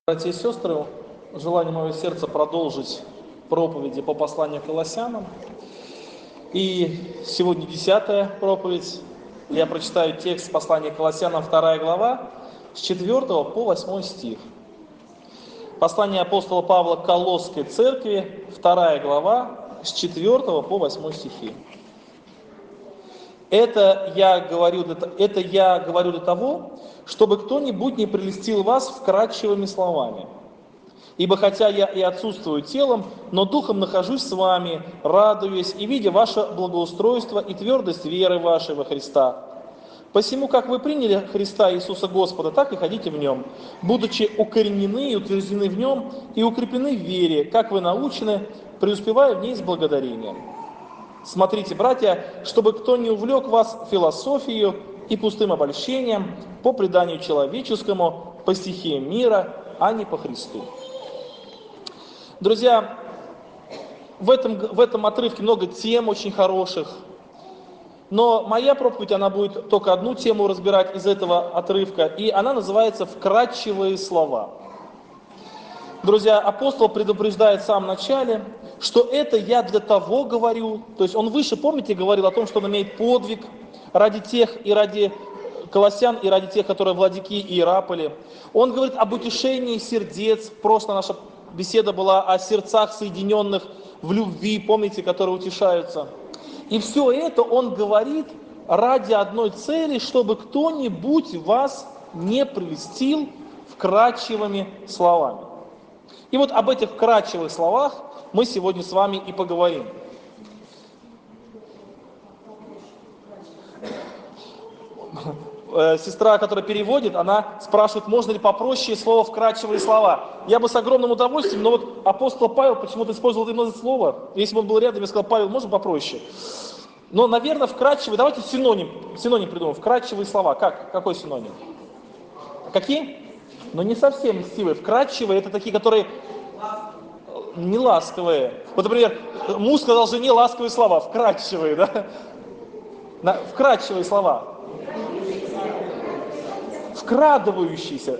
Братья и сестры, желание моего сердца продолжить проповеди по посланию к Колоссянам. И сегодня 10-я проповедь. Я прочитаю текст послания к Колоссянам, 2 глава, с 4 по 8 стих. Послание апостола Павла к Колосской церкви, 2 глава, с 4 по 8 стихи. Это я говорю для того, чтобы кто-нибудь не прельстил вас вкрадчивыми словами. Ибо хотя я и отсутствую телом, но духом нахожусь с вами, радуясь и видя ваше благоустройство и твердость веры вашей во Христа. Посему, как вы приняли Христа Иисуса Господа, так и ходите в Нем, будучи укоренены и утверждены в Нем и укреплены в вере, как вы научены, преуспевая в ней с благодарением. Смотрите, братья, чтобы кто не увлек вас философией и пустым обольщением, по преданию человеческому, по стихиям мира, а не по Христу. Друзья, в этом отрывке много тем очень хороших, но моя проповедь, она будет только одну тему разбирать из этого отрывка, и она называется «Вкрадчивые слова». Друзья, апостол предупреждает в самом начале, что это я для того говорю, то есть он выше, помните, говорил о том, что он имеет подвиг ради тех и ради колоссян, и ради тех, которые в Ладикии и Иераполе. Он говорит об утешении сердец, прошлая наша беседа была о сердцах, соединенных в любви, помните, которые утешаются. И все это он говорит ради одной цели, чтобы кто-нибудь вас не прельстил вкрадчивыми словами. И вот об этих вкрадчивых словах мы сегодня с вами и поговорим. Сестра, которая переводит, она спрашивает, можно ли попроще слово «вкрадчивые слова». Я бы с огромным удовольствием, но вот апостол Павел почему-то использовал именно это слово. Если бы он был рядом, я сказал, Павел, можно попроще? Но, наверное, вкрадчивые, давайте синоним придумаем. Вкрадчивые слова, какой синоним? Какие? Но не совсем льстивые. Вкрадчивые — это такие, которые не ласковые. Вот, например, муж сказал жене ласковые слова, вкрадчивые, да? Вкрадчивые слова. Вкрадывающиеся,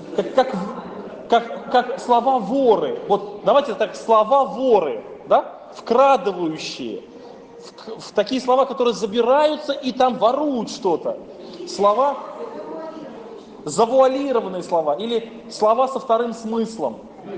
как слова воры. Вот давайте так, слова воры, да? Вкрадывающие. В такие слова, которые забираются и там воруют что-то. Слова, завуалированные слова, или слова со вторым смыслом.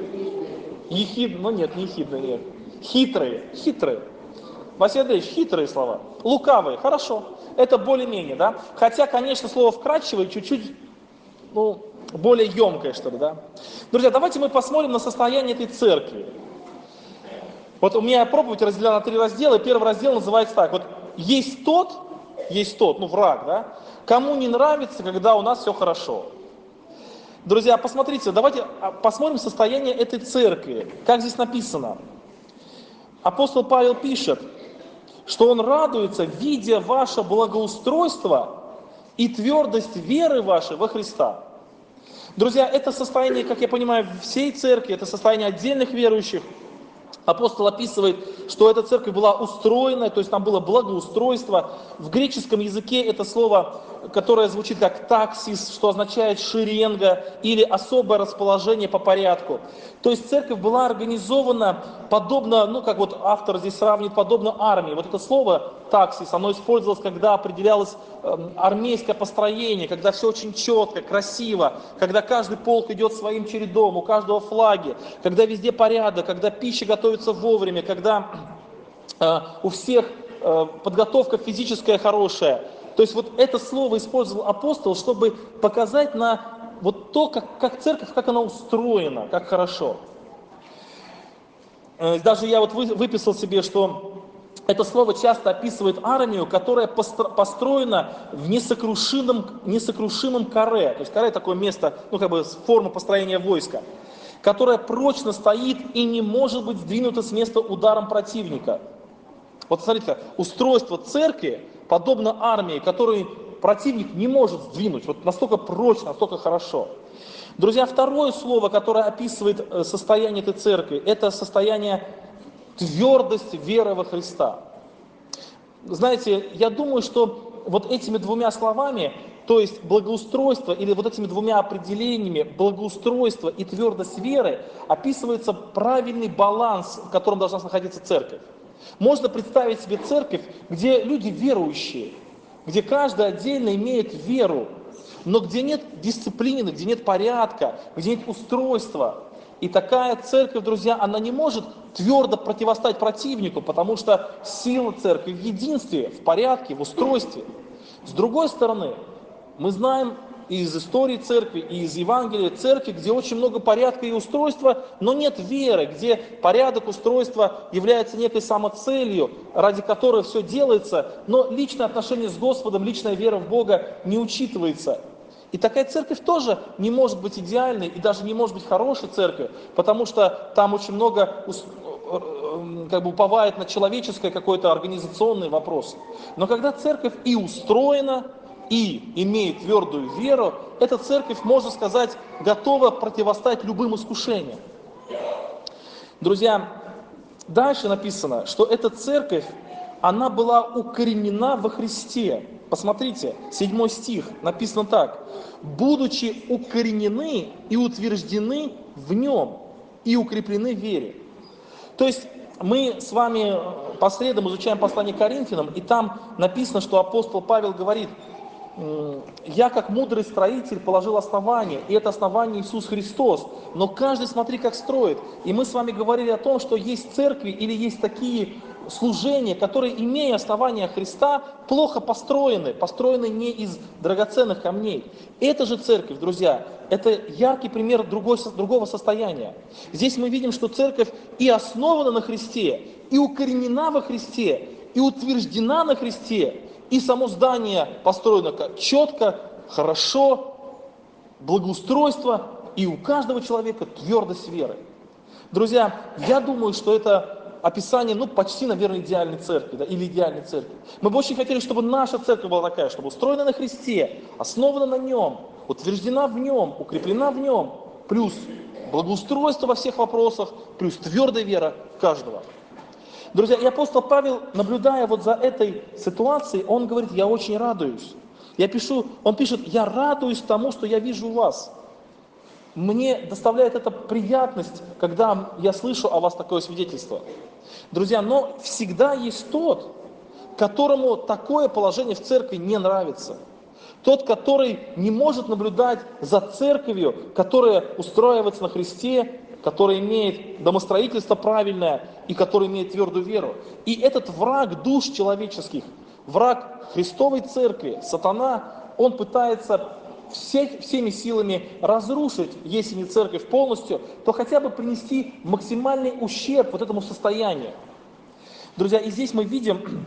Нет. Хитрые. Василий Андреевич, хитрые слова. Лукавые, хорошо. Это более-менее, да? Хотя, конечно, слово «вкрадчивое» чуть-чуть, более емкое, что ли, да? Друзья, давайте мы посмотрим на состояние этой церкви. Вот у меня проповедь разделена на 3 раздела, и первый раздел называется так. Вот есть тот, враг, да? Кому не нравится, когда у нас все хорошо. Друзья, посмотрите, давайте посмотрим состояние этой церкви. Как здесь написано? Апостол Павел пишет, что он радуется, видя ваше благоустройство и твердость веры вашей во Христа. Друзья, это состояние, как я понимаю, всей церкви, это состояние отдельных верующих. Апостол описывает, что эта церковь была устроена, то есть там было благоустройство. В греческом языке это слово, которое звучит как таксис, что означает шеренга или особое расположение по порядку. То есть церковь была организована подобно, как вот автор здесь сравнивает, подобно армии. Вот это слово таксис, оно использовалось, когда определялось армейское построение, когда все очень четко, красиво, когда каждый полк идет своим чередом, у каждого флаги, когда везде порядок, когда пища готовится вовремя, когда у всех подготовка физическая хорошая. То есть вот это слово использовал апостол, чтобы показать на вот то, как церковь, как она устроена, как хорошо. Даже я вот выписал себе, что это слово часто описывает армию, которая построена в несокрушимом каре. То есть каре — такое место, форма построения войска, которая прочно стоит и не может быть сдвинута с места ударом противника. Вот смотрите, устройство церкви подобно армии, которую противник не может сдвинуть. Вот настолько прочно, настолько хорошо. Друзья, второе слово, которое описывает состояние этой церкви, это состояние твердости веры во Христа. Знаете, я думаю, что вот этими 2 словами То есть благоустройство, или вот этими двумя определениями, благоустройство и твердость веры, описывается правильный баланс, в котором должна находиться церковь. Можно представить себе церковь, где люди верующие, где каждый отдельно имеет веру, но где нет дисциплины, где нет порядка, где нет устройства. И такая церковь, друзья, она не может твердо противостоять противнику, потому что сила церкви в единстве, в порядке, в устройстве. С другой стороны, мы знаем из истории церкви и из Евангелия церкви, где очень много порядка и устройства, но нет веры, где порядок, устройство является некой самоцелью, ради которой все делается, но личное отношение с Господом, личная вера в Бога не учитывается. И такая церковь тоже не может быть идеальной и даже не может быть хорошей церковью, потому что там очень много уповает на человеческое какой-то организационный вопрос. Но когда церковь и устроена, и имеет твердую веру, эта церковь, можно сказать, готова противостоять любым искушениям. Друзья, дальше написано, что эта церковь, она была укоренена во Христе. Посмотрите, 7 стих, написано так. «Будучи укоренены и утверждены в нем, и укреплены в вере». То есть мы с вами по средам изучаем послание к Коринфянам, и там написано, что апостол Павел говорит: «Я, как мудрый строитель, положил основание, и это основание Иисус Христос, но каждый смотри, как строит». И мы с вами говорили о том, что есть церкви или есть такие служения, которые, имея основания Христа, плохо построены не из драгоценных камней. Эта же церковь, друзья, это яркий пример другого состояния. Здесь мы видим, что церковь и основана на Христе, и укоренена во Христе, и утверждена на Христе, и само здание построено четко, хорошо, благоустройство, и у каждого человека твердость веры. Друзья, я думаю, что это описание, почти, наверное, идеальной церкви, да, или идеальной церкви. Мы бы очень хотели, чтобы наша церковь была такая, чтобы устроена на Христе, основана на Нем, утверждена в Нем, укреплена в Нем, плюс благоустройство во всех вопросах, плюс твердая вера каждого. Друзья, и апостол Павел, наблюдая вот за этой ситуацией, он говорит: я очень радуюсь. Он пишет: я радуюсь тому, что я вижу у вас. Мне доставляет это приятность, когда я слышу о вас такое свидетельство. Друзья, но всегда есть тот, которому такое положение в церкви не нравится. Тот, который не может наблюдать за церковью, которая устраивается на Христе, который имеет домостроительство правильное и который имеет твердую веру. И этот враг душ человеческих, враг Христовой церкви, сатана, он пытается всеми силами разрушить, если не церковь полностью, то хотя бы принести максимальный ущерб вот этому состоянию. Друзья, и здесь мы видим,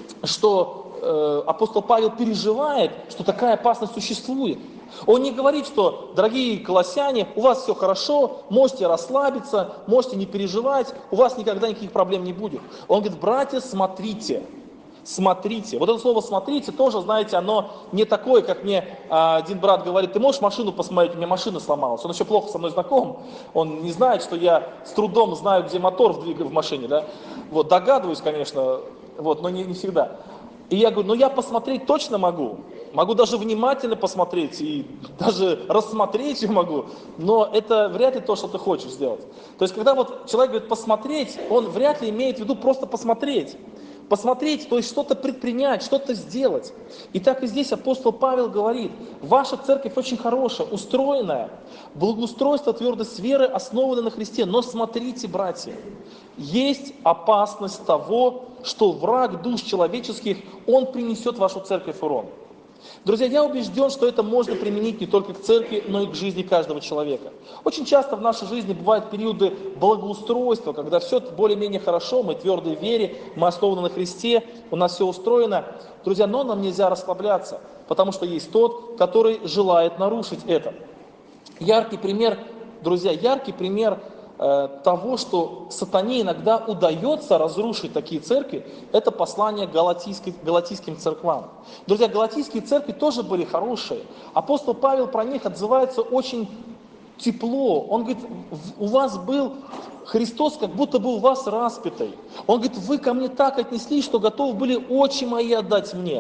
что апостол Павел переживает, что такая опасность существует. Он не говорит, что, дорогие колоссяне, у вас все хорошо, можете расслабиться, можете не переживать, у вас никогда никаких проблем не будет. Он говорит: братья, смотрите. Смотрите. Вот это слово «смотрите» тоже, знаете, оно не такое, как мне один брат говорит: ты можешь машину посмотреть, у меня машина сломалась. Он еще плохо со мной знаком, он не знает, что я с трудом знаю, где мотор в машине, да. Вот, догадываюсь, конечно, вот, но не всегда. И я говорю: я посмотреть точно могу даже внимательно посмотреть и даже рассмотреть ее могу, но это вряд ли то, что ты хочешь сделать. То есть, когда вот человек говорит «посмотреть», он вряд ли имеет в виду просто посмотреть. Посмотреть, то есть что-то предпринять, что-то сделать. И так и здесь апостол Павел говорит: ваша церковь очень хорошая, устроенная, благоустройство, твердость веры основаны на Христе. Но смотрите, братья, есть опасность того, что враг душ человеческих, он принесет в вашу церковь урон. Друзья, я убежден, что это можно применить не только к церкви, но и к жизни каждого человека. Очень часто в нашей жизни бывают периоды благоустройства, когда все более-менее хорошо, мы твердой в вере, мы основаны на Христе, у нас все устроено. Друзья, но нам нельзя расслабляться, потому что есть тот, который желает нарушить это. Яркий пример, друзья, того, что сатане иногда удается разрушить такие церкви, это послание галатийским церквам. Друзья, галатийские церкви тоже были хорошие. Апостол Павел про них отзывается очень тепло. Он говорит: у вас был Христос, как будто бы у вас распятый. Он говорит: вы ко мне так отнеслись, что готовы были очи мои отдать мне.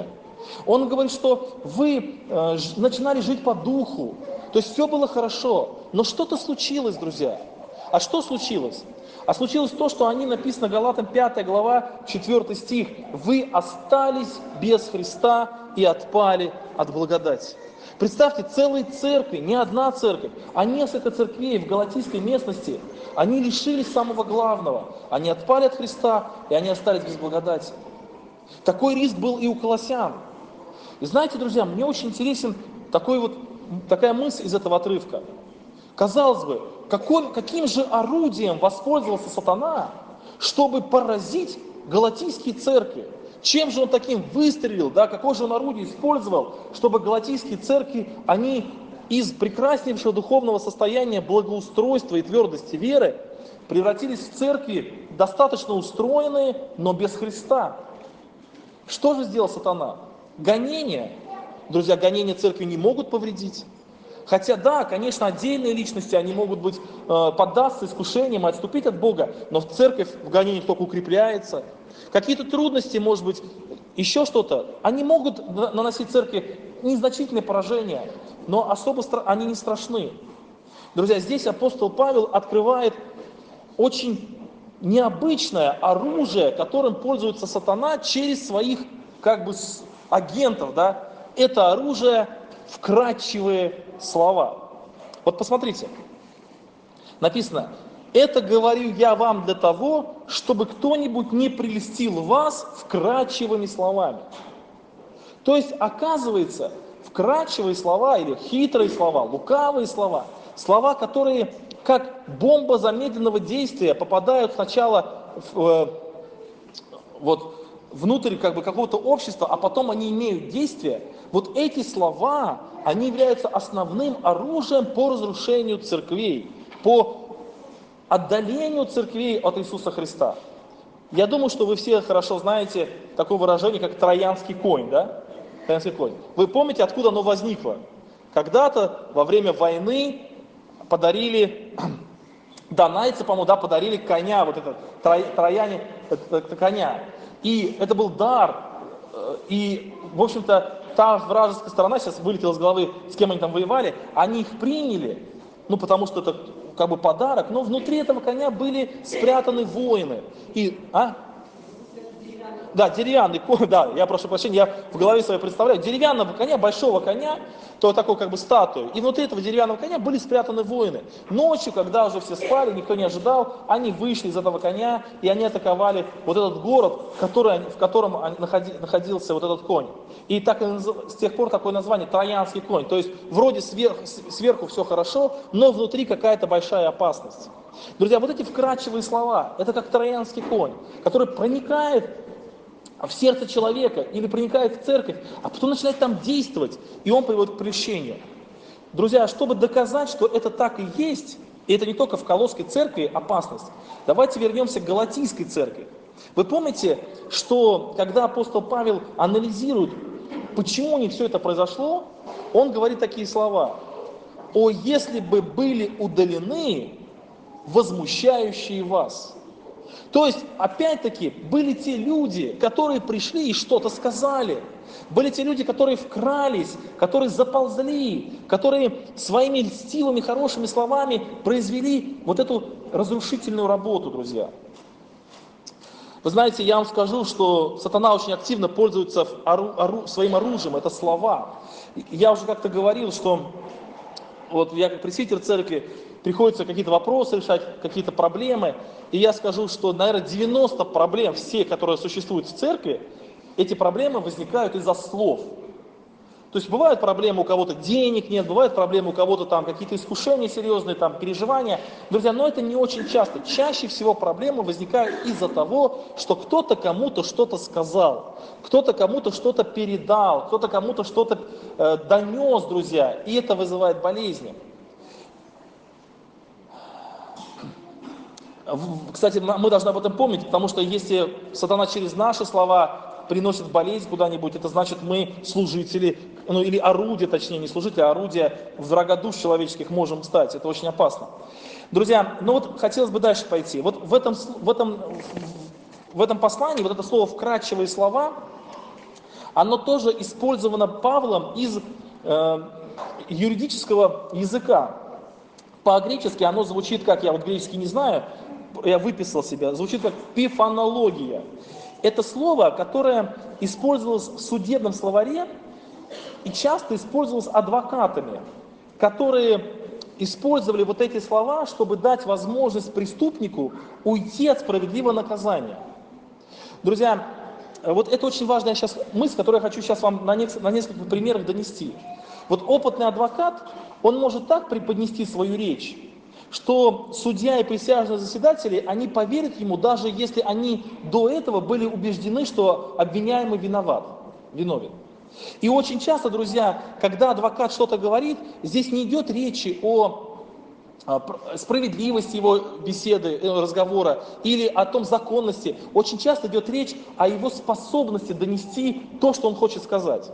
Он говорит, что вы начинали жить по духу, то есть все было хорошо, но что-то случилось, друзья. А что случилось? А случилось то, что они, написано Галатам 5 глава, 4 стих, «Вы остались без Христа и отпали от благодати». Представьте, целые церкви, не одна церковь, а несколько церквей в галатийской местности, они лишились самого главного. Они отпали от Христа, и они остались без благодати. Такой риск был и у колоссян. И знаете, друзья, мне очень интересен такая мысль из этого отрывка. Казалось бы, каким же орудием воспользовался сатана, чтобы поразить галатийские церкви? Чем же он таким выстрелил, да, какое же он орудие использовал, чтобы галатийские церкви, они из прекраснейшего духовного состояния благоустройства и твердости веры превратились в церкви достаточно устроенные, но без Христа. Что же сделал сатана? Гонения. Друзья, гонения церкви не могут повредить. Хотя да, конечно, отдельные личности, они могут быть поддаться искушениям и отступить от Бога, но церковь в гонениях только укрепляется. Какие-то трудности, может быть, еще что-то, они могут наносить церкви незначительные поражения, но особо они не страшны. Друзья, здесь апостол Павел открывает очень необычное оружие, которым пользуется сатана через своих агентов. Да? Это оружие вкрадчивые слова. Вот посмотрите, написано: «Это говорю я вам для того, чтобы кто-нибудь не прельстил вас вкрадчивыми словами». То есть, оказывается, вкрадчивые слова или хитрые слова, лукавые слова, слова, которые как бомба замедленного действия попадают сначала внутрь какого-то общества, а потом они имеют действие. Вот эти слова, они являются основным оружием по разрушению церквей, по отдалению церквей от Иисуса Христа. Я думаю, что вы все хорошо знаете такое выражение, как «троянский конь», да? Троянский конь. Вы помните, откуда оно возникло? Когда-то во время войны подарили, донайцы, по-моему, да, подарили коня, вот этот, трояне, коня. И это был дар. И, в общем-то, та вражеская сторона, сейчас вылетела с головы, с кем они там воевали, они их приняли, потому что это подарок, но внутри этого коня были спрятаны воины. Да, деревянный конь, да, я прошу прощения, я в голове своей представляю, деревянного коня, большого коня, то такой статую, и внутри этого деревянного коня были спрятаны воины. Ночью, когда уже все спали, никто не ожидал, они вышли из этого коня, и они атаковали вот этот город, в котором находился вот этот конь. И так с тех пор такое название «троянский конь», то есть вроде сверху все хорошо, но внутри какая-то большая опасность. Друзья, вот эти вкрадчивые слова, это как троянский конь, который проникает в сердце человека или проникает в церковь, а потом начинает там действовать, и он приводит к прельщению. Друзья, чтобы доказать, что это так и есть, и это не только в Колосской церкви опасность, давайте вернемся к Галатийской церкви. Вы помните, что когда апостол Павел анализирует, почему у них все это произошло, он говорит такие слова: «О, если бы были удалены возмущающие вас». То есть, опять-таки, были те люди, которые пришли и что-то сказали. Были те люди, которые вкрались, которые заползли, которые своими льстивыми, хорошими словами произвели вот эту разрушительную работу, друзья. Вы знаете, я вам скажу, что сатана очень активно пользуется своим оружием, это слова. Я уже как-то говорил, что вот я как пресвитер церкви, приходится какие-то вопросы решать, какие-то проблемы. И я скажу, что, наверное, 90 проблем, все, которые существуют в церкви, эти проблемы возникают из-за слов. То есть бывают проблемы, у кого-то денег нет, бывают проблемы, у кого-то там какие-то искушения серьезные, там переживания. Друзья, но это не очень часто. Чаще всего проблемы возникают из-за того, что кто-то кому-то что-то сказал, кто-то кому-то что-то передал, кто-то кому-то что-то донес, друзья, и это вызывает болезни. Кстати, мы должны об этом помнить, потому что если сатана через наши слова приносит болезнь куда-нибудь, это значит, мы служители, или орудия, точнее, не служители, а орудия врага душ человеческих можем стать. Это очень опасно. Друзья, хотелось бы дальше пойти. Вот в этом послании, вот это слово «вкрадчивые слова», оно тоже использовано Павлом из юридического языка. По-гречески оно звучит как, я вот греческий не знаю, я выписал себе, звучит как пифонология. Это слово, которое использовалось в судебном словаре и часто использовалось адвокатами, которые использовали вот эти слова, чтобы дать возможность преступнику уйти от справедливого наказания. Друзья, вот это очень важная сейчас мысль, которую я хочу сейчас вам на нескольких примерах донести. Вот опытный адвокат, он может так преподнести свою речь, что судья и присяжные заседатели, они поверят ему, даже если они до этого были убеждены, что обвиняемый виновен. И очень часто, друзья, когда адвокат что-то говорит, здесь не идет речи о справедливости его беседы, разговора или о том законности. Очень часто идет речь о его способности донести то, что он хочет сказать.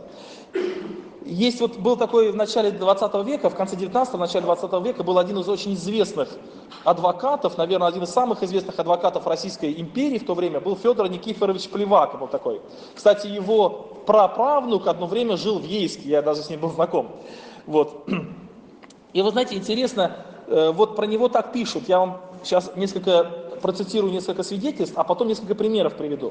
Есть вот был такой в начале 20 века, в конце 19-го, в начале 20 века был один из очень известных адвокатов, наверное, один из самых известных адвокатов Российской империи в то время был Федор Никифорович Плевака, был такой. Кстати, его праправнук одно время жил в Ейске, я даже с ним был знаком. Вот. И вы знаете, интересно, вот про него так пишут, я вам сейчас процитирую несколько свидетельств, а потом несколько примеров приведу.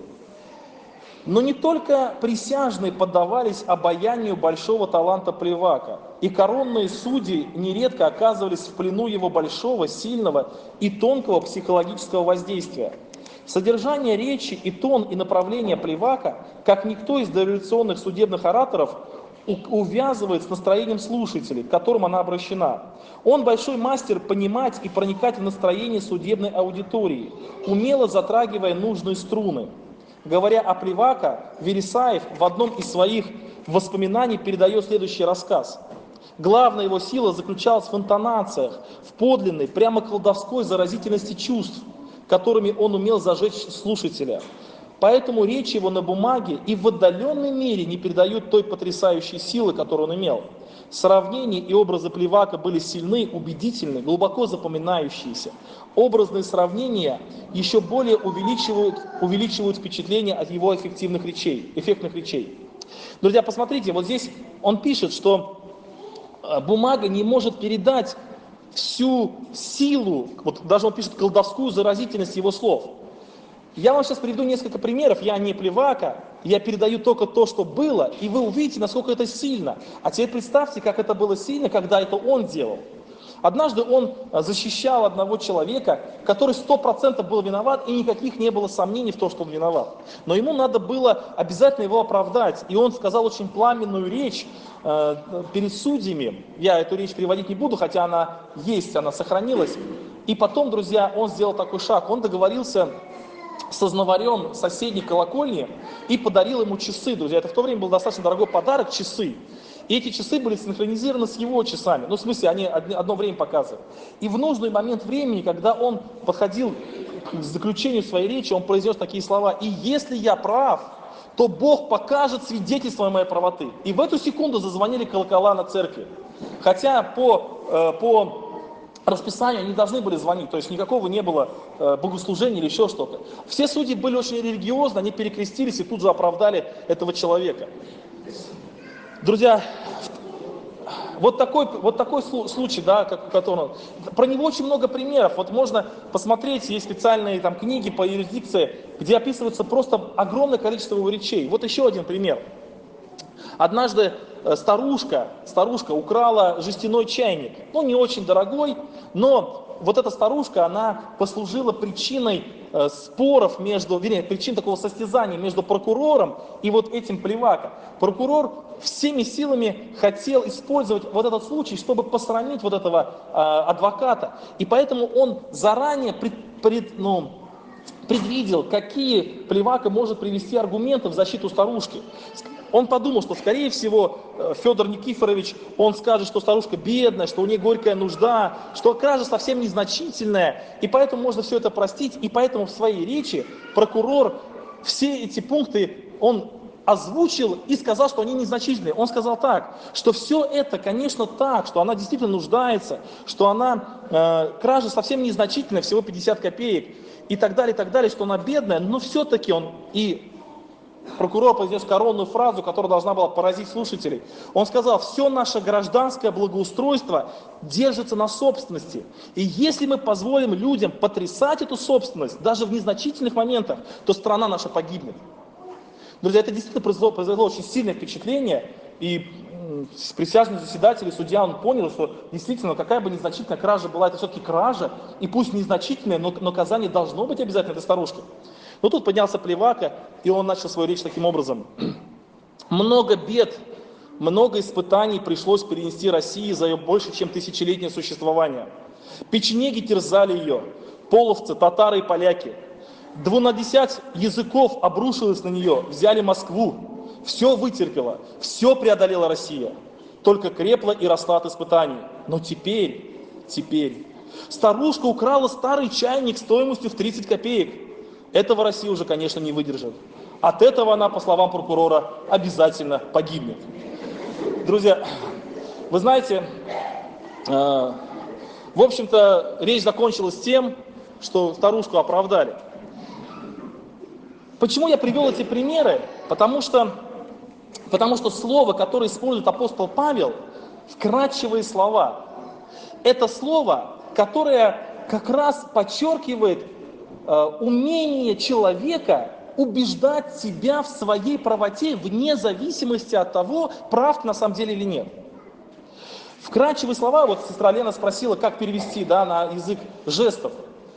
Но не только присяжные поддавались обаянию большого таланта Плевака, и коронные судьи нередко оказывались в плену его большого, сильного и тонкого психологического воздействия. Содержание речи и тон и направление Плевака, как никто из дореволюционных судебных ораторов, увязывает с настроением слушателей, к которым она обращена. Он большой мастер понимать и проникать в настроение судебной аудитории, умело затрагивая нужные струны. Говоря о Плевака, Вересаев в одном из своих воспоминаний передает следующий рассказ. Главная его сила заключалась в интонациях, в подлинной, прямо колдовской заразительности чувств, которыми он умел зажечь слушателя. Поэтому речь его на бумаге и в отдаленной мере не передают той потрясающей силы, которую он имел. Сравнения и образы Плевака были сильны, убедительны, глубоко запоминающиеся. Образные сравнения еще более увеличивают впечатление от его эффектных речей. Друзья, посмотрите, вот здесь он пишет, что бумага не может передать всю силу, вот даже он пишет колдовскую заразительность его слов. Я вам сейчас приведу несколько примеров, я не Плевака, я передаю только то, что было, и вы увидите, насколько это сильно. А теперь представьте, как это было сильно, когда это он делал. Однажды он защищал одного человека, который 100% был виноват, и никаких не было сомнений в том, что он виноват. Но ему надо было обязательно его оправдать, и он сказал очень пламенную речь перед судьями. Я эту речь переводить не буду, хотя она есть, она сохранилась. И потом, друзья, он сделал такой шаг, он договорился со знаварем соседней колокольни и подарил ему часы, друзья. Это в то время был достаточно дорогой подарок, часы. И эти часы были синхронизированы с его часами. Ну, в смысле, они одно время показывают. И в нужный момент времени, когда он подходил к заключению своей речи, он произнес такие слова: «И если я прав, то Бог покажет свидетельство моей правоты». И в эту секунду зазвонили колокола на церкви. Хотя по расписанию они должны были звонить, то есть никакого не было богослужения или еще что-то. Все судьи были очень религиозны, они перекрестились и тут же оправдали этого человека. Друзья, вот такой случай, да, который, про него очень много примеров. Вот можно посмотреть, есть специальные там книги по юрисдикции, где описывается просто огромное количество его речей. Вот еще один пример. Однажды старушка украла жестяной чайник, ну не очень дорогой, но вот эта старушка, она послужила причиной споров причин такого состязания между прокурором и вот этим Плевака. Прокурор всеми силами хотел использовать вот этот случай, чтобы посрамить вот этого адвоката, и поэтому он заранее предвидел, какие Плевака может привести аргументы в защиту старушки. Он подумал, что, скорее всего, Федор Никифорович, он скажет, что старушка бедная, что у нее горькая нужда, что кража совсем незначительная, и поэтому можно все это простить. И поэтому в своей речи прокурор все эти пункты, он озвучил и сказал, что они незначительные. Он сказал так, что все это, конечно, так, что она действительно нуждается, что кража совсем незначительная, всего 50 копеек, и так далее, что она бедная, но все-таки он и прокурор произнес коронную фразу, которая должна была поразить слушателей. Он сказал: все наше гражданское благоустройство держится на собственности. И если мы позволим людям потрясать эту собственность, даже в незначительных моментах, то страна наша погибнет. Друзья, это действительно произвело очень сильное впечатление. И присяжный заседатель и судья, он понял, что действительно, какая бы незначительная кража была, это все-таки кража, и пусть незначительная, но наказание должно быть обязательно этой старушке. Но тут поднялся Плевака, и он начал свою речь таким образом. Много бед, много испытаний пришлось перенести России за ее больше, чем тысячелетнее существование. Печенеги терзали ее, половцы, татары и поляки. 12 языков обрушилось на нее, взяли Москву. Все вытерпела, все преодолела Россия, только крепла и росла от испытаний. Но теперь, старушка украла старый чайник стоимостью в 30 копеек. Этого Россия уже, конечно, не выдержит. От этого она, по словам прокурора, обязательно погибнет. Друзья, вы знаете, в общем-то, речь закончилась тем, что старушку оправдали. Почему я привел эти примеры? Потому что слово, которое использует апостол Павел, вкрадчивые слова, это слово, которое как раз подчеркивает умение человека убеждать себя в своей правоте вне зависимости от того, прав ты на самом деле или нет. Вкрадчивые слова, вот сестра Лена спросила, как перевести, да, на язык жестов.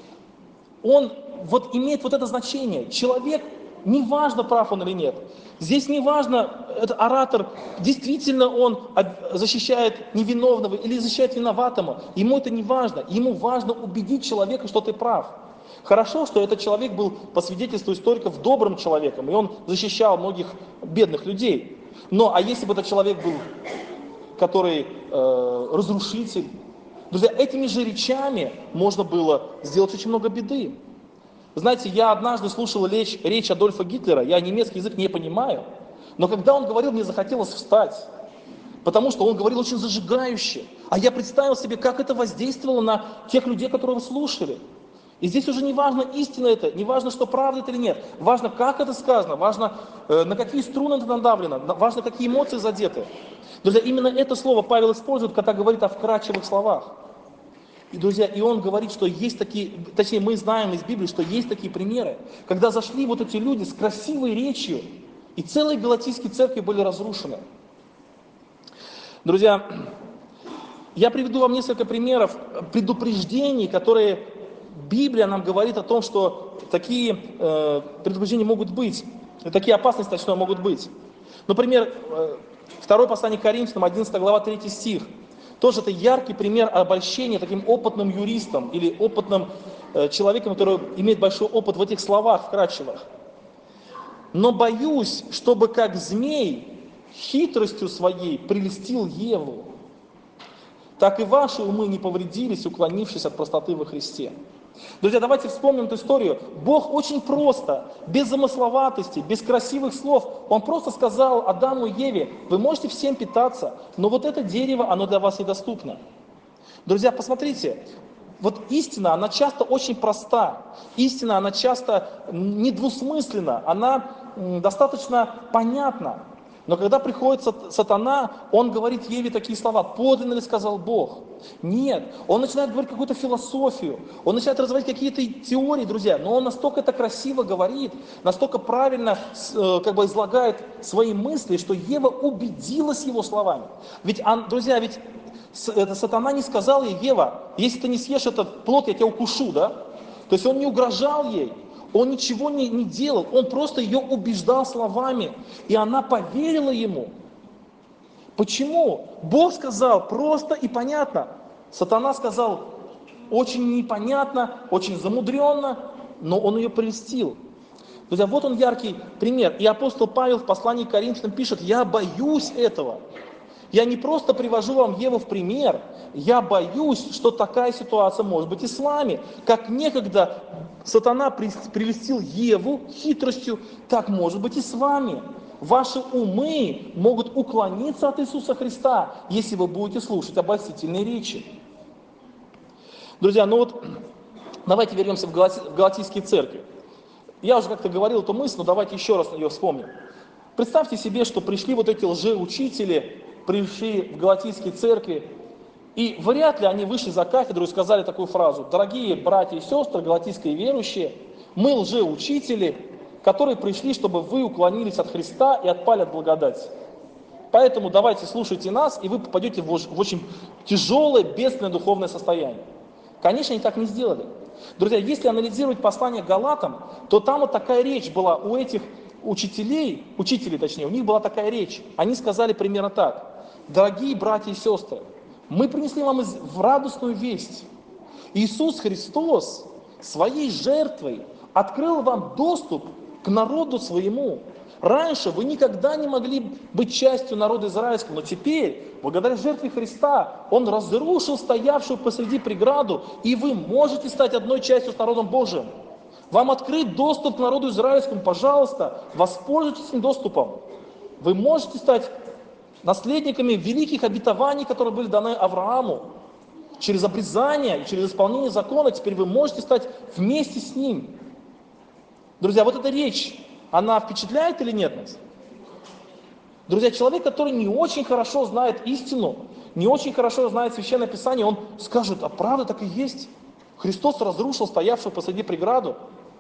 Он вот имеет вот это значение. Человек, неважно, прав он или нет. Здесь неважно, этот оратор, действительно он защищает невиновного или защищает виноватого. Ему это не важно. Ему важно убедить человека, что ты прав. Хорошо, что этот человек был, по свидетельству историков, добрым человеком, и он защищал многих бедных людей. Но, а если бы этот человек был, который разрушитель, друзья, этими же речами можно было сделать очень много беды. Знаете, я однажды слушал речь Адольфа Гитлера, я немецкий язык не понимаю, но когда он говорил, мне захотелось встать, потому что он говорил очень зажигающе, а я представил себе, как это воздействовало на тех людей, которые его слушали. И здесь уже не важно, истина это, не важно, что правда это или нет, важно, как это сказано, важно, на какие струны это надавлено, важно, какие эмоции задеты. Друзья, именно это слово Павел использует, когда говорит о вкрадчивых словах. И, друзья, и он говорит, что есть такие, точнее, мы знаем из Библии, что есть такие примеры, когда зашли вот эти люди с красивой речью, и целые галатийские церкви были разрушены. Друзья, я приведу вам несколько примеров предупреждений, которые Библия нам говорит о том, что такие предупреждения могут быть, такие опасности, точнее, могут быть. Например, второе послание к Коринфянам, 11 глава, 3 стих. Тоже это яркий пример обольщения таким опытным юристом или опытным человеком, который имеет большой опыт в этих словах вкрадчивых. Но боюсь, чтобы как змей хитростью своей прельстил Еву, так и ваши умы не повредились, уклонившись от простоты во Христе. Друзья, давайте вспомним эту историю. Бог очень просто, без замысловатости, без красивых слов, Он просто сказал Адаму и Еве: вы можете всем питаться, но вот это дерево, оно для вас недоступно. Друзья, посмотрите, вот истина, она часто очень проста, истина, она часто недвусмысленна, она достаточно понятна. Но когда приходит сатана, он говорит Еве такие слова: подлинно ли сказал Бог? Нет, он начинает говорить какую-то философию, он начинает развивать какие-то теории, друзья, но он настолько это красиво говорит, настолько правильно излагает свои мысли, что Ева убедилась его словами. Ведь, друзья, ведь сатана не сказал ей: Ева, если ты не съешь этот плод, я тебя укушу, да? То есть он не угрожал ей. Он ничего не делал, он просто ее убеждал словами, и она поверила ему. Почему? Бог сказал просто и понятно. Сатана сказал очень непонятно, очень замудренно, но он ее прельстил. Друзья, вот он яркий пример. И апостол Павел в послании к Коринфянам пишет: я боюсь этого. Я не просто привожу вам Еву в пример, я боюсь, что такая ситуация может быть и с вами. Как некогда сатана прельстил Еву хитростью, так может быть и с вами. Ваши умы могут уклониться от Иисуса Христа, если вы будете слушать обольстительные речи. Друзья, ну вот давайте вернемся в Галатийские церкви. Я уже как-то говорил эту мысль, но давайте еще раз ее вспомним. Представьте себе, что пришли вот эти лжеучители, пришли в галатийские церкви, и вряд ли они вышли за кафедру и сказали такую фразу: дорогие братья и сестры, галатийские верующие, мы лжеучители, которые пришли, чтобы вы уклонились от Христа и отпали от благодати. Поэтому давайте слушайте нас, и вы попадете в очень тяжелое, бедственное духовное состояние. Конечно, они так не сделали. Друзья, если анализировать послание к Галатам, то там вот такая речь была у этих учителей точнее, у них была такая речь. Они сказали примерно так: дорогие братья и сестры, мы принесли вам в радостную весть. Иисус Христос своей жертвой открыл вам доступ к народу своему. Раньше вы никогда не могли быть частью народа израильского, но теперь, благодаря жертве Христа, Он разрушил стоявшую посреди преграду, и вы можете стать одной частью с народом Божиим. Вам открыт доступ к народу израильскому, пожалуйста, воспользуйтесь этим доступом. Вы можете стать наследниками великих обетований, которые были даны Аврааму. Через обрезание и через исполнение закона теперь вы можете стать вместе с ним. Друзья, вот эта речь, она впечатляет или нет нас? Друзья, человек, который не очень хорошо знает истину, не очень хорошо знает Священное Писание, он скажет: а правда так и есть? Христос разрушил стоявшую посреди преграду.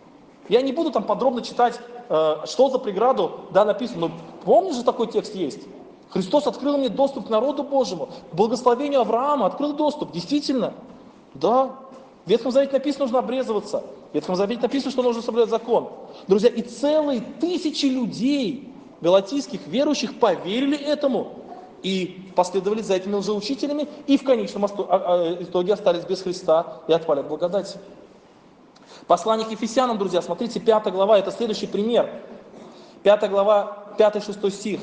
Я не буду там подробно читать, что за преграду, да, написано, но помнишь же, такой текст есть? Христос открыл мне доступ к народу Божьему, к благословению Авраама, открыл доступ. Действительно, да. В Ветхом Завете написано, нужно обрезываться. В Ветхом Завете написано, что нужно соблюдать закон. Друзья, и целые тысячи людей, галатийских верующих, поверили этому и последовали за этими лжеучителями, и в конечном итоге остались без Христа и отпали от благодати. Послание к Ефесянам, друзья, смотрите, 5 глава, это следующий пример. 5 глава, 5-6 стих.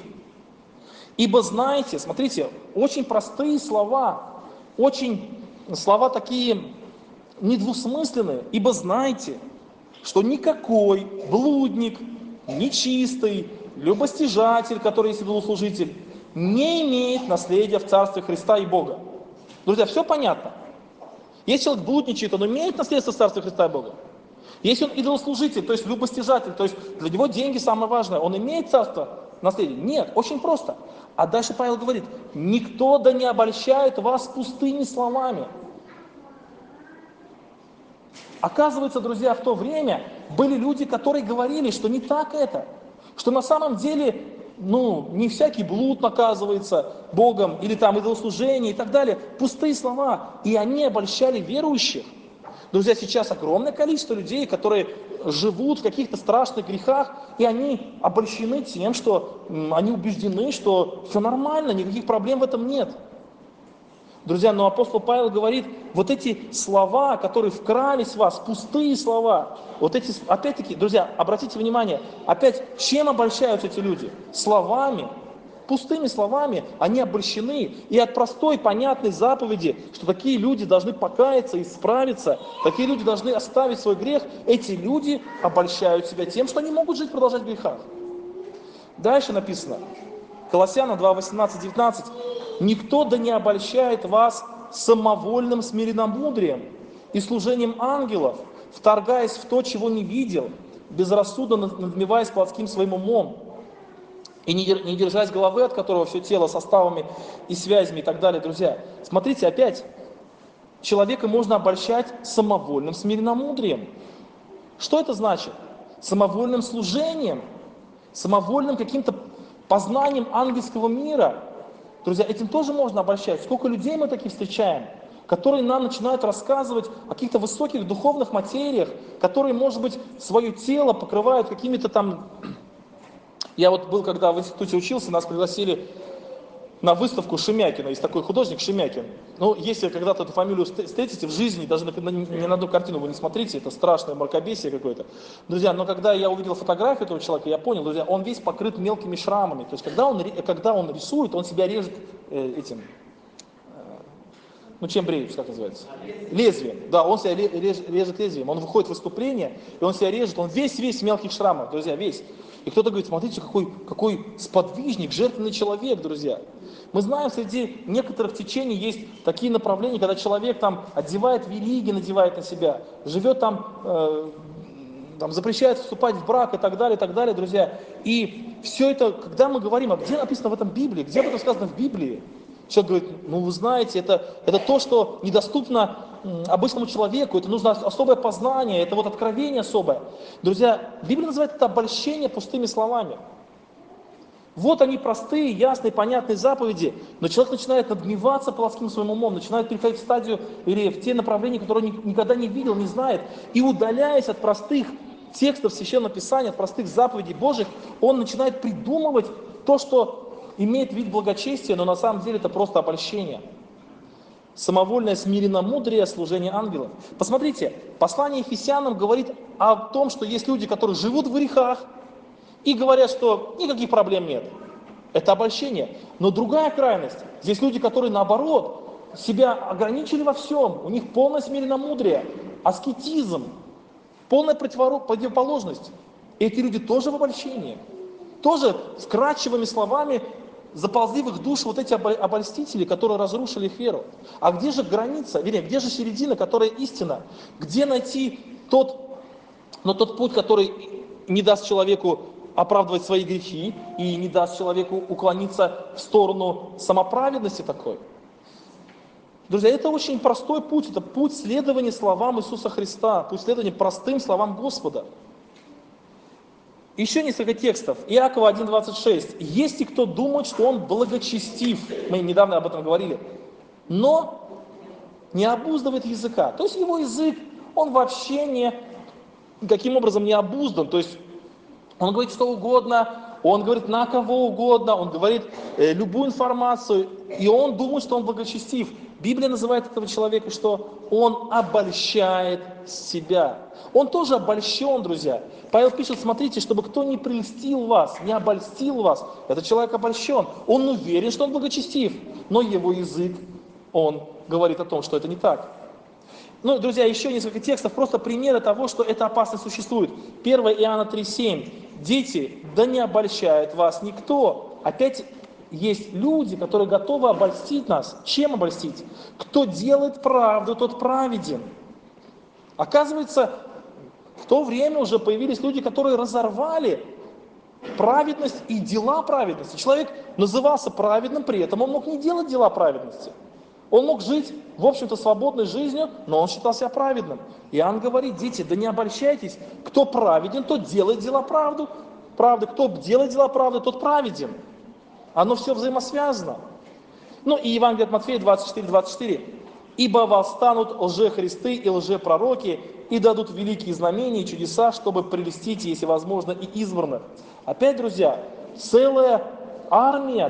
«Ибо знаете», смотрите, очень простые слова, очень слова такие недвусмысленные. «Ибо знаете, что никакой блудник, нечистый, любостяжатель, который есть идолослужитель, не имеет наследия в Царстве Христа и Бога». Друзья, все понятно? Если человек блудничает, он имеет наследство в Царстве Христа и Бога? Если он идолослужитель, то есть любостяжатель, то есть для него деньги самое важное, он имеет царство наследия? Нет, очень просто. А дальше Павел говорит: никто да не обольщает вас пустыми словами. Оказывается, друзья, в то время были люди, которые говорили, что не так это, что на самом деле, не всякий блуд наказывается Богом, или там идолослужение и так далее. Пустые слова. И они обольщали верующих. Друзья, сейчас огромное количество людей, которые живут в каких-то страшных грехах, и они обольщены тем, что они убеждены, что все нормально, никаких проблем в этом нет. Друзья, но апостол Павел говорит, вот эти слова, которые вкрались в вас, пустые слова, вот эти, опять-таки, друзья, обратите внимание, опять, чем обольщаются эти люди? Словами. Пустыми словами они обольщены, и от простой, понятной заповеди, что такие люди должны покаяться, исправиться, такие люди должны оставить свой грех, эти люди обольщают себя тем, что они могут жить, продолжать в грехах. Дальше написано, Колоссянам 2, 18, 19, «Никто да не обольщает вас самовольным смиренномудрием и служением ангелов, вторгаясь в то, чего не видел, безрассудно надмеваясь плотским своим умом, и не держась головы, от которого все тело составами и связями и так далее». Друзья, смотрите, опять, человека можно обольщать самовольным смиренномудрием. Что это значит? Самовольным служением, самовольным каким-то познанием ангельского мира. Друзья, этим тоже можно обольщать. Сколько людей мы таких встречаем, которые нам начинают рассказывать о каких-то высоких духовных материях, которые, может быть, свое тело покрывают какими-то там... Я вот был, когда в институте учился, нас пригласили на выставку Шемякина. Есть такой художник Шемякин. Если когда-то эту фамилию встретите в жизни, даже ни на одну картину вы не смотрите, это страшное мракобесие какое-то. Друзья, но когда я увидел фотографию этого человека, я понял, друзья, он весь покрыт мелкими шрамами. То есть, когда он рисует, он себя режет этим... чем бреют, как называется? Лезвием. Да, он себя режет лезвием. Он выходит в выступление, и он себя режет, он весь в мелких шрамах, друзья, весь. И кто-то говорит, смотрите, какой сподвижник, жертвенный человек, друзья. Мы знаем, среди некоторых течений есть такие направления, когда человек там одевает вериги, надевает на себя, живет там там запрещает вступать в брак и так далее, друзья. И все это, когда мы говорим, а где написано в этом Библии, где об этом сказано в Библии? Человек говорит, ну вы знаете, это то, что недоступно обычному человеку, это нужно особое познание, это вот откровение особое. Друзья, Библия называет это обольщение пустыми словами. Вот они простые, ясные, понятные заповеди, но человек начинает надмеваться плоским своим умом, начинает переходить в стадию или в те направления, которые он никогда не видел, не знает, и удаляясь от простых текстов Священного Писания, от простых заповедей Божьих, он начинает придумывать то, что имеет вид благочестия, но на самом деле это просто обольщение. Самовольное смиренномудрие, служение ангелов. Посмотрите, послание Ефесянам говорит о том, что есть люди, которые живут в грехах, и говорят, что никаких проблем нет. Это обольщение. Но другая крайность. Здесь люди, которые наоборот себя ограничили во всем. У них полное смиренномудрие, аскетизм, полная противоположность. Эти люди тоже в обольщении. Тоже вкрадчивыми словами заползли в их душу вот эти обольстители, которые разрушили их веру. А где же граница, вернее, где же середина, которая истина? Где найти тот путь, который не даст человеку оправдывать свои грехи и не даст человеку уклониться в сторону самоправедности такой? Друзья, это очень простой путь, это путь следования словам Иисуса Христа, путь следования простым словам Господа. Еще несколько текстов. Иакова 1:26. «Есть и кто думает, что он благочестив». Мы недавно об этом говорили. «Но не обуздывает языка». То есть его язык, он вообще никаким образом не обуздан. То есть он говорит что угодно, он говорит на кого угодно, он говорит любую информацию, и он думает, что он благочестив. Библия называет этого человека, что он обольщает себя. Он тоже обольщен, друзья. Павел пишет, смотрите, чтобы кто не прельстил вас, не обольстил вас. Этот человек обольщен. Он уверен, что он благочестив, но его язык, он говорит о том, что это не так. Ну, друзья, еще несколько текстов, просто примеры того, что эта опасность существует. 1 Иоанна 3:7. «Дети, да не обольщает вас никто». Опять есть люди, которые готовы обольстить нас. Чем обольстить? Кто делает правду, тот праведен. Оказывается, в то время уже появились люди, которые разорвали праведность и дела праведности. Человек назывался праведным, при этом он мог не делать дела праведности. Он мог жить, в общем-то, свободной жизнью, но он считал себя праведным. Иоанн говорит, дети, да не обольщайтесь, кто праведен, тот делает дела правды, кто делает дела правды, тот праведен. Оно все взаимосвязано. Ну и Евангелие от Матфея 24:24. «Ибо восстанут лжехристы и лжепророки, и дадут великие знамения и чудеса, чтобы прелестить, если возможно, и избранных». Опять, друзья, целая армия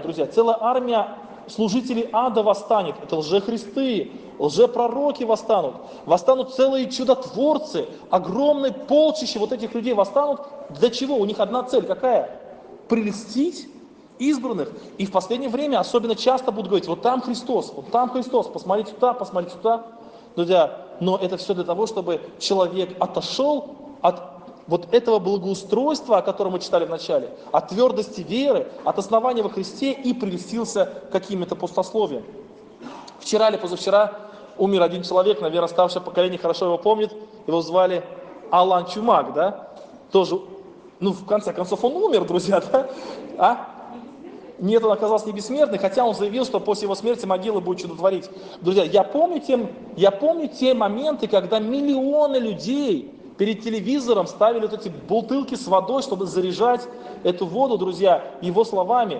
служителей ада восстанет. Это лжехристы, лжепророки восстанут. Восстанут целые чудотворцы, огромное полчище вот этих людей восстанут. Для чего? У них одна цель какая? Прелестить избранных. И в последнее время особенно часто будут говорить, вот там Христос, посмотрите туда. Друзья, но это все для того, чтобы человек отошел от вот этого благоустройства, о котором мы читали в начале, от твердости веры, от основания во Христе и прелестился какими-то пустословием. Вчера или позавчера умер один человек, наверное, старшее поколение хорошо его помнит, его звали Алан Чумак, да? Тоже, в конце концов, он умер, друзья, да? Нет, он оказался не бессмертный, хотя он заявил, что после его смерти могила будет чудотворить. Друзья, я помню те моменты, когда миллионы людей перед телевизором ставили вот эти бутылки с водой, чтобы заряжать эту воду, друзья, его словами.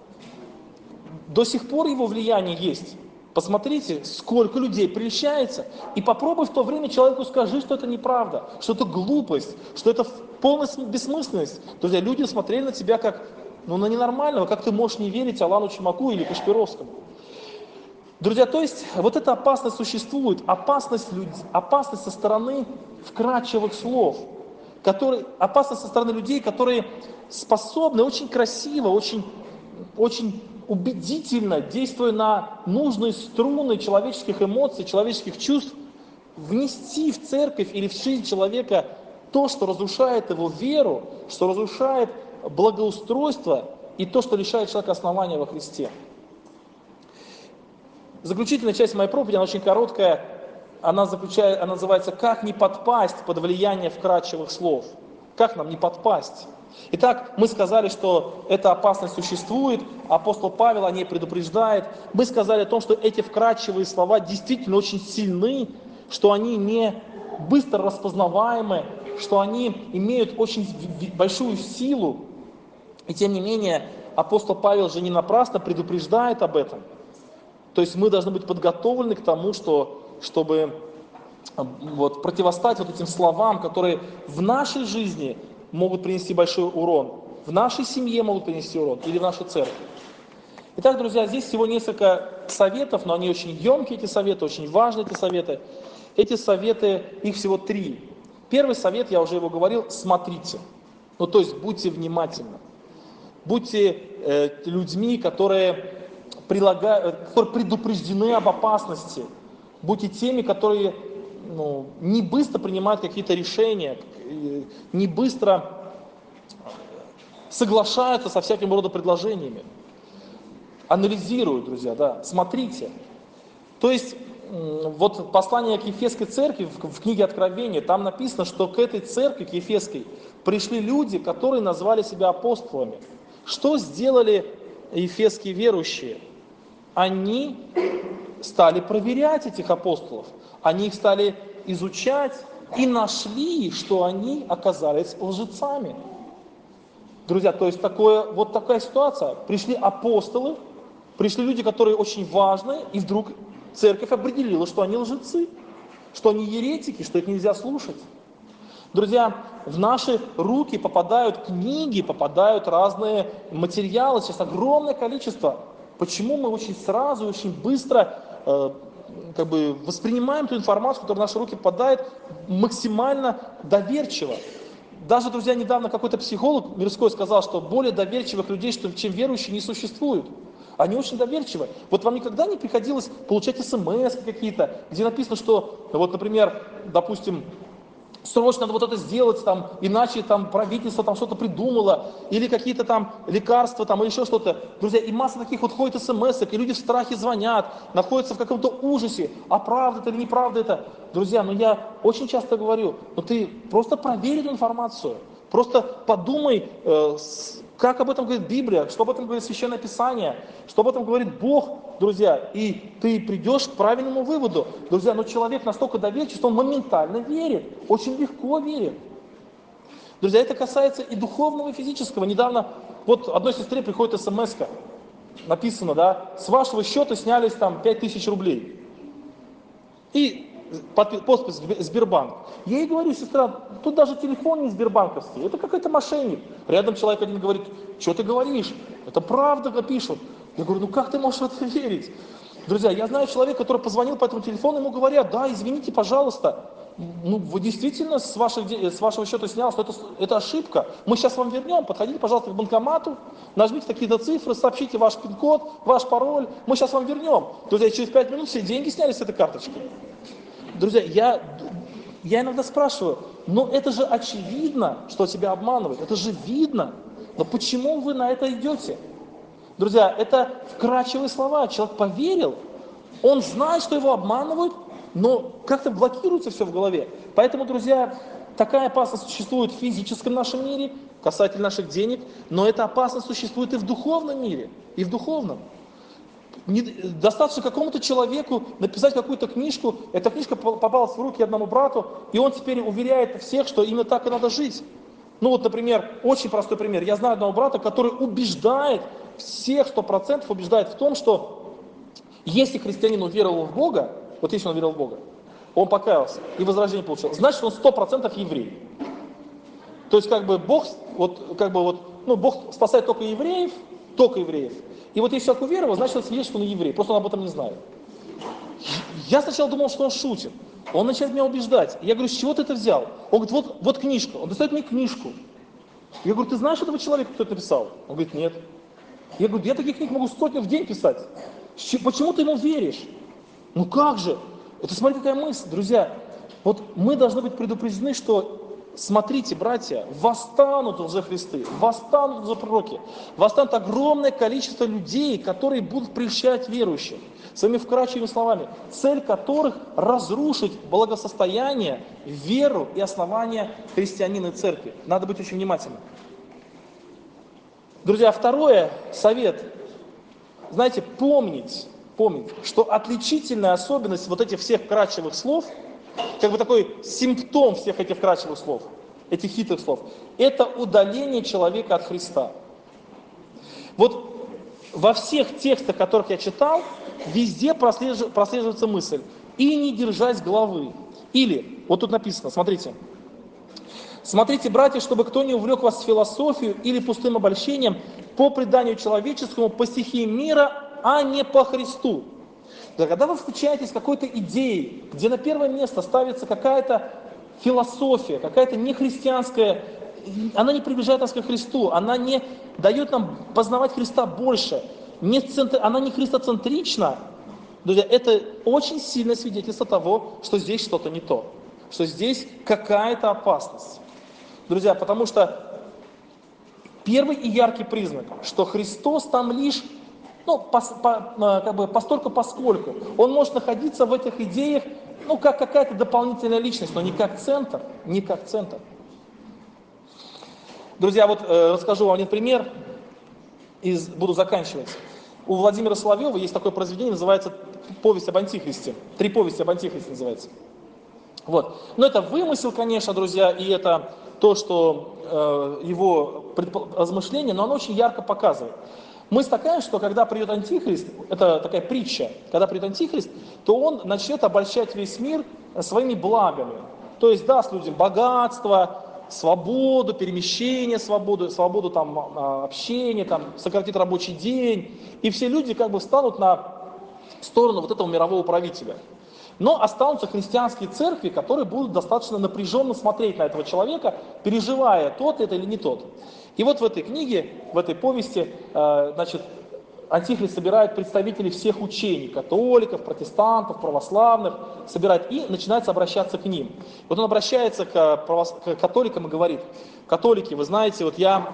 До сих пор его влияние есть. Посмотрите, сколько людей прельщается. И попробуй в то время человеку скажи, что это неправда, что это глупость, что это полная бессмысленность. Друзья, люди смотрели на тебя как на ненормального, как ты можешь не верить Алану Чумаку или Кашпировскому. Друзья, то есть вот эта опасность существует, опасность со стороны вкрадчивых слов, опасность со стороны людей, которые способны очень красиво, очень убедительно, действуя на нужные струны человеческих эмоций, человеческих чувств, внести в церковь или в жизнь человека то, что разрушает его веру, что разрушает благоустройство и то, что лишает человека основания во Христе. Заключительная часть моей проповеди, она очень короткая. она называется «Как не подпасть под влияние вкрадчивых слов». Как нам не подпасть? Итак, мы сказали, что эта опасность существует, апостол Павел о ней предупреждает. Мы сказали о том, что эти вкрадчивые слова действительно очень сильны, что они не быстро распознаваемы, что они имеют очень большую силу. И тем не менее, апостол Павел же не напрасно предупреждает об этом. То есть мы должны быть подготовлены к тому, чтобы противостать этим словам, которые в нашей жизни могут принести большой урон, в нашей семье могут принести урон или в нашей церкви. Итак, друзья, здесь всего несколько советов, но они очень емкие, эти советы, очень важные эти советы. Эти советы, их всего 3. Первый совет, я уже его говорил, смотрите. То есть будьте внимательны. Будьте людьми, которые предупреждены об опасности. Будьте теми, которые не быстро принимают какие-то решения, не быстро соглашаются со всяким рода предложениями. Анализируют, друзья, да, смотрите. То есть, послание к Ефесской церкви в книге Откровения, там написано, что к этой церкви, к Ефесской, пришли люди, которые назвали себя апостолами. Что сделали ефесские верующие? Они стали проверять этих апостолов, они их стали изучать и нашли, что они оказались лжецами. Друзья, то есть такая ситуация. Пришли апостолы, пришли люди, которые очень важны, и вдруг церковь определила, что они лжецы, что они еретики, что их нельзя слушать. Друзья, в наши руки попадают книги, попадают разные материалы, сейчас огромное количество. Почему мы очень сразу, очень быстро воспринимаем ту информацию, которая в наши руки попадает, максимально доверчиво? Даже, друзья, недавно какой-то психолог мирской сказал, что более доверчивых людей, чем верующие, не существует. Они очень доверчивы. Вам никогда не приходилось получать смс какие-то, где написано, что, например, допустим, срочно надо это сделать, иначе правительство что-то придумало, или какие-то лекарства, или еще что-то. Друзья, и масса таких ходит смс, и люди в страхе звонят, находятся в каком-то ужасе, а правда это или неправда это. Друзья, я очень часто говорю, ты просто проверь эту информацию, просто подумай, как об этом говорит Библия, что об этом говорит Священное Писание, что об этом говорит Бог, друзья, и ты придешь к правильному выводу. Друзья, человек настолько доверчив, что он моментально верит, очень легко верит. Друзья, это касается и духовного, и физического. Недавно одной сестре приходит смс-ка, написано, с вашего счета снялись 5000 рублей. И подпись Сбербанк. Я ей говорю, сестра, тут даже телефон не сбербанковский, это какой-то мошенник. Рядом человек один говорит, что ты говоришь? Это правда пишут. Я говорю, как ты можешь в это верить? Друзья, я знаю человека, который позвонил по этому телефону, ему говорят, да, извините, пожалуйста, вы действительно с вашего счета снялось, но это ошибка. Мы сейчас вам вернем, подходите, пожалуйста, к банкомату, нажмите такие-то цифры, сообщите ваш пин-код, ваш пароль, мы сейчас вам вернем. Друзья, через 5 минут все деньги снялись с этой карточки. Друзья, я иногда спрашиваю, это же очевидно, что тебя обманывают, это же видно, но почему вы на это идете? Друзья, это вкрадчивые слова, человек поверил, он знает, что его обманывают, но как-то блокируется все в голове. Поэтому, друзья, такая опасность существует в физическом нашем мире, касательно наших денег, но эта опасность существует и в духовном мире, и в духовном. Достаточно какому-то человеку написать какую-то книжку, эта книжка попалась в руки одному брату, и он теперь уверяет всех, что именно так и надо жить. Например, очень простой пример. Я знаю одного брата, который убеждает, всех 100% убеждает в том, что если христианин уверовал в Бога, если он верил в Бога, он покаялся и возрождение получил, значит он 100% еврей. То есть Бог спасает только евреев. И если человек уверовал, значит он свидетельствует, что он еврей, просто он об этом не знает. Я сначала думал, что он шутит. Он начинает меня убеждать. Я говорю, с чего ты это взял? Он говорит, вот книжка. Он достает мне книжку. Я говорю, ты знаешь этого человека, кто это написал? Он говорит, нет. Я говорю, я таких книг могу 100 в день писать. Почему ты ему веришь? Как же? Это смотри, какая мысль, друзья. Мы должны быть предупреждены, что смотрите, братья, восстанут лжехристы, восстанут лжепророки, восстанут огромное количество людей, которые будут прельщать верующих. своими вкрадчивыми словами, цель которых разрушить благосостояние, веру и основание христианина и церкви. Надо быть очень внимательным. Друзья, второе, совет, знаете, помнить, что отличительная особенность вот этих всех вкрадчивых слов, как бы такой симптом всех этих вкрадчивых слов, этих хитрых слов, это удаление человека от Христа. Вот во всех текстах, которых я читал, везде прослеживается мысль «и не держать главы». Или, вот тут написано, смотрите, братья, чтобы кто не увлек вас в философию или пустым обольщением по преданию человеческому, по стихии мира, а не по Христу. Да, когда вы встречаетесь с какой-то идеей, где на первое место ставится какая-то философия, какая-то нехристианская, она не приближает нас к Христу, она не дает нам познавать Христа больше, она не христоцентрична, друзья, это очень сильное свидетельство того, что здесь что-то не то, что здесь какая-то опасность. Друзья, потому что первый и яркий признак, что Христос там лишь, постольку поскольку. Он может находиться в этих идеях, как какая-то дополнительная личность, но не как центр, Друзья, вот расскажу вам один пример, и буду заканчивать. У Владимира Соловьева есть такое произведение, называется «Повесть об Антихристе». 3 повести об Антихристе называется. Вот. Но это вымысел, конечно, друзья, и это то, что его размышление, но оно очень ярко показывает. Мысль такая, что когда придет Антихрист, это такая притча, когда придет Антихрист, то он начнет обольщать весь мир своими благами. То есть даст людям богатство, свободу, перемещение, свободу там, общения, там, сократит рабочий день. И все люди как бы встанут на сторону вот этого мирового правителя. Но останутся христианские церкви, которые будут достаточно напряженно смотреть на этого человека, переживая, тот это или не тот. И вот в этой книге, в этой повести, Антихрист собирает представителей всех учений, католиков, протестантов, православных, собирает и начинается обращаться к ним. Вот он обращается к католикам и говорит: католики, вы знаете, вот я,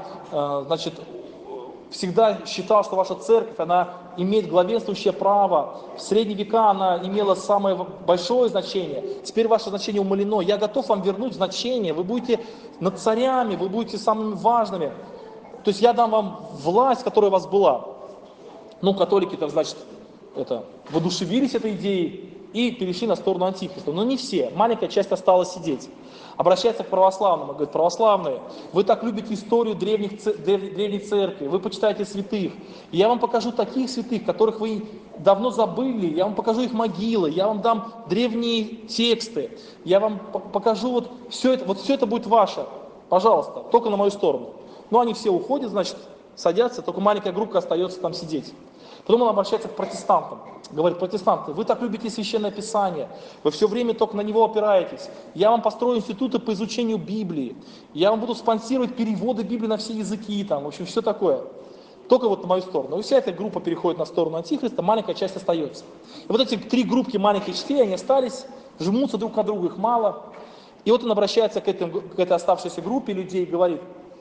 всегда считал, что ваша церковь, она имеет главенствующее право. В средние века она имела самое большое значение. Теперь ваше значение умалено. Я готов вам вернуть значение. Вы будете над царями, вы будете самыми важными. То есть я дам вам власть, которая у вас была. Католики-то, воодушевились этой идеей и перешли на сторону Антихриста. Но не все. Маленькая часть осталась сидеть. Обращается к православным и говорит: православные, вы так любите историю древней церкви, вы почитаете святых. И я вам покажу таких святых, которых вы давно забыли, я вам покажу их могилы, я вам дам древние тексты, я вам покажу все это будет ваше, пожалуйста, только на мою сторону. Они все уходят, садятся, только маленькая группа остается там сидеть. Потом он обращается к протестантам. Говорит: протестанты, вы так любите Священное Писание, вы все время только на него опираетесь. Я вам построю институты по изучению Библии, я вам буду спонсировать переводы Библии на все языки, в общем, все такое. Только на мою сторону. И вся эта группа переходит на сторону Антихриста, маленькая часть остается. И вот эти 3 группки маленьких частей, они остались, жмутся друг на друга, их мало. И вот он обращается к этой оставшейся группе людей и говорит: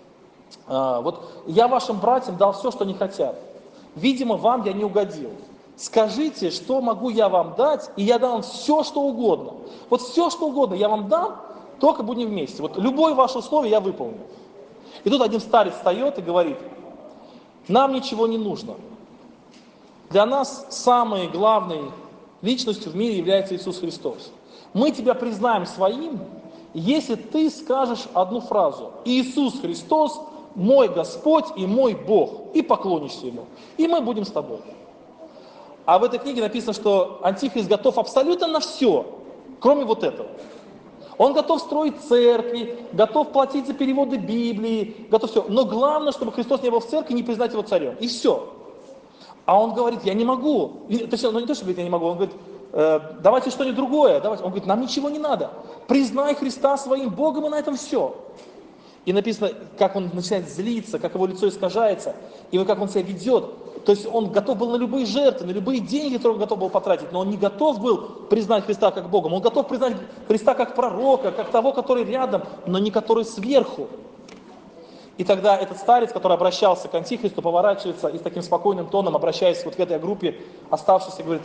я вашим братьям дал все, что они хотят. Видимо, вам я не угодил. Скажите, что могу я вам дать, и я дам все, что угодно. Все, что угодно я вам дам, только будем вместе. Любое ваше условие я выполню. И тут один старец встает и говорит: нам ничего не нужно. Для нас самой главной личностью в мире является Иисус Христос. Мы тебя признаем своим, если ты скажешь одну фразу: Иисус Христос мой Господь и мой Бог, и поклонишься Ему, и мы будем с тобой. А в этой книге написано, что Антихрист готов абсолютно на все, кроме этого. Он готов строить церкви, готов платить за переводы Библии, готов все. Но главное, чтобы Христос не был в церкви, не признать Его царем. И все. А он говорит: я не могу. Не то, что говорит: я не могу. Он говорит: давайте что-нибудь другое. Давайте. Он говорит: нам ничего не надо. Признай Христа своим Богом, и на этом все. И написано, как он начинает злиться, как его лицо искажается, и как он себя ведет. То есть он готов был на любые жертвы, на любые деньги, которые он готов был потратить, но он не готов был признать Христа как Богом. Он готов признать Христа как пророка, как того, который рядом, но не который сверху. И тогда этот старец, который обращался к Антихристу, поворачивается и с таким спокойным тоном, обращаясь к этой группе оставшейся, говорит: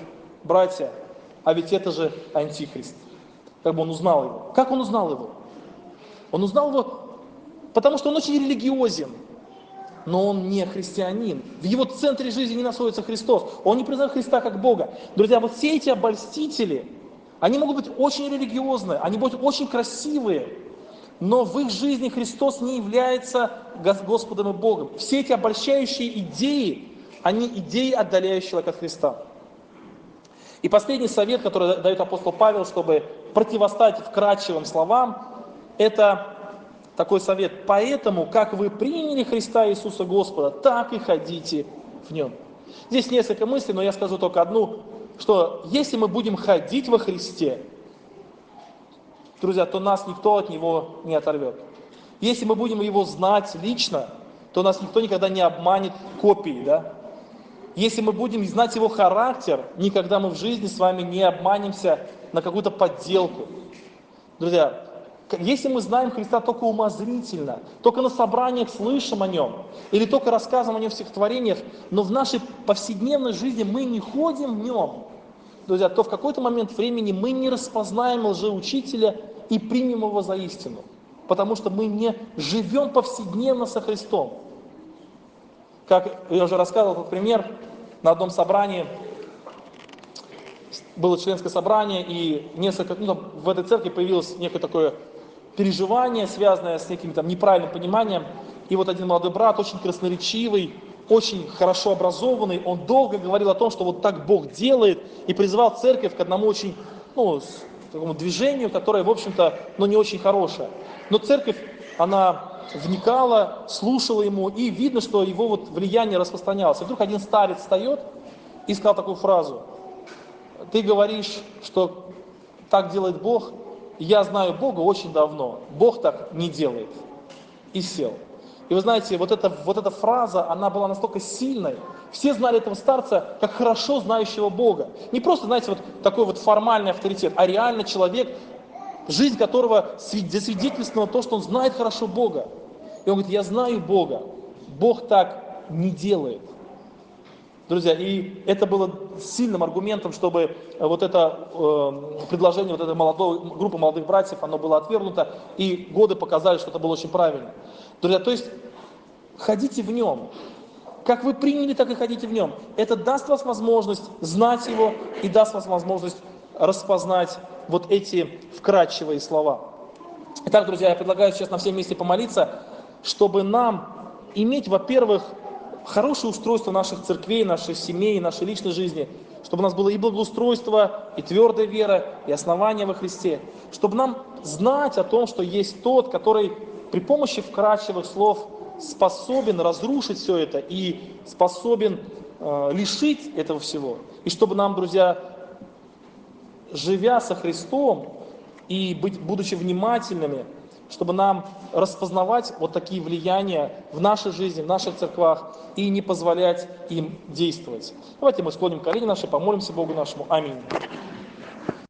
братья, а ведь это же антихрист. Как бы он узнал его. Как он узнал его? Он узнал его, потому что он очень религиозен, но он не христианин. В его центре жизни не находится Христос. Он не признает Христа как Бога. Друзья, вот все эти обольстители, они могут быть очень религиозные, они будут очень красивые, но в их жизни Христос не является Господом и Богом. Все эти обольщающие идеи, они идеи, отдаляющие человека от Христа. И последний совет, который дает апостол Павел, чтобы противостать вкрадчивым словам, это такой совет: поэтому, как вы приняли Христа Иисуса Господа, так и ходите в Нем. Здесь несколько мыслей, но я скажу только одну, что если мы будем ходить во Христе, друзья, то нас никто от Него не оторвет. Если мы будем Его знать лично, то нас никто никогда не обманет копией, да? Если мы будем знать Его характер, никогда мы в жизни с вами не обманемся на какую-то подделку. Друзья, если мы знаем Христа только умозрительно, только на собраниях слышим о Нем, или только рассказываем о Нем в стихотворениях, но в нашей повседневной жизни мы не ходим в Нем, друзья, то в какой-то момент времени мы не распознаем лжеучителя и примем его за истину, потому что мы не живем повседневно со Христом. Как я уже рассказывал этот пример, на одном собрании было членское собрание, и в этой церкви появилось некое такое переживание, связанное с неким там неправильным пониманием. И вот один молодой брат, очень красноречивый, очень хорошо образованный, он долго говорил о том, что вот так Бог делает, и призывал церковь к одному очень, такому движению, которое, в общем-то, не очень хорошее. Но церковь, она вникала, слушала ему, и видно, что его вот влияние распространялось. И вдруг один старец встает и сказал такую фразу: ты говоришь, что так делает Бог, я знаю Бога очень давно, Бог так не делает. И сел. И вы знаете, вот эта фраза, она была настолько сильной. Все знали этого старца как хорошо знающего Бога. Не просто, знаете, вот такой вот формальный авторитет, а реально человек, жизнь которого засвидетельствовала то, что он знает хорошо Бога. И он говорит: я знаю Бога, Бог так не делает. Друзья, и это было сильным аргументом, чтобы вот это предложение вот этой группы молодых братьев, оно было отвергнуто, и годы показали, что это было очень правильно. Друзья, то есть ходите в Нем. Как вы приняли, так и ходите в Нем. Это даст вас возможность знать Его и даст вас возможность распознать вот эти вкрадчивые слова. Итак, друзья, я предлагаю сейчас на всем месте помолиться, чтобы нам иметь, во-первых, хорошее устройство наших церквей, наших семей, нашей личной жизни, чтобы у нас было и благоустройство, и твердая вера, и основание во Христе, чтобы нам знать о том, что есть Тот, который при помощи вкрадчивых слов способен разрушить все это и способен лишить этого всего. И чтобы нам, друзья, живя со Христом и будучи внимательными, чтобы нам распознавать вот такие влияния в нашей жизни, в наших церквах и не позволять им действовать. Давайте мы склоним колени наши, помолимся Богу нашему. Аминь.